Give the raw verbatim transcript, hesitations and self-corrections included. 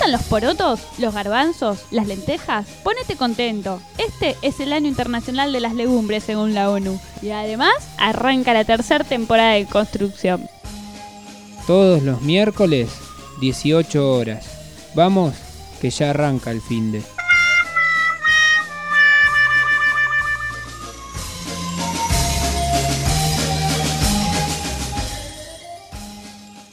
gustan los porotos, los garbanzos, las lentejas? Ponete contento. Este es el año internacional de las legumbres según la ONU. Y además arranca la tercera temporada de construcción. Todos los miércoles, dieciocho horas. Vamos, que ya arranca el finde.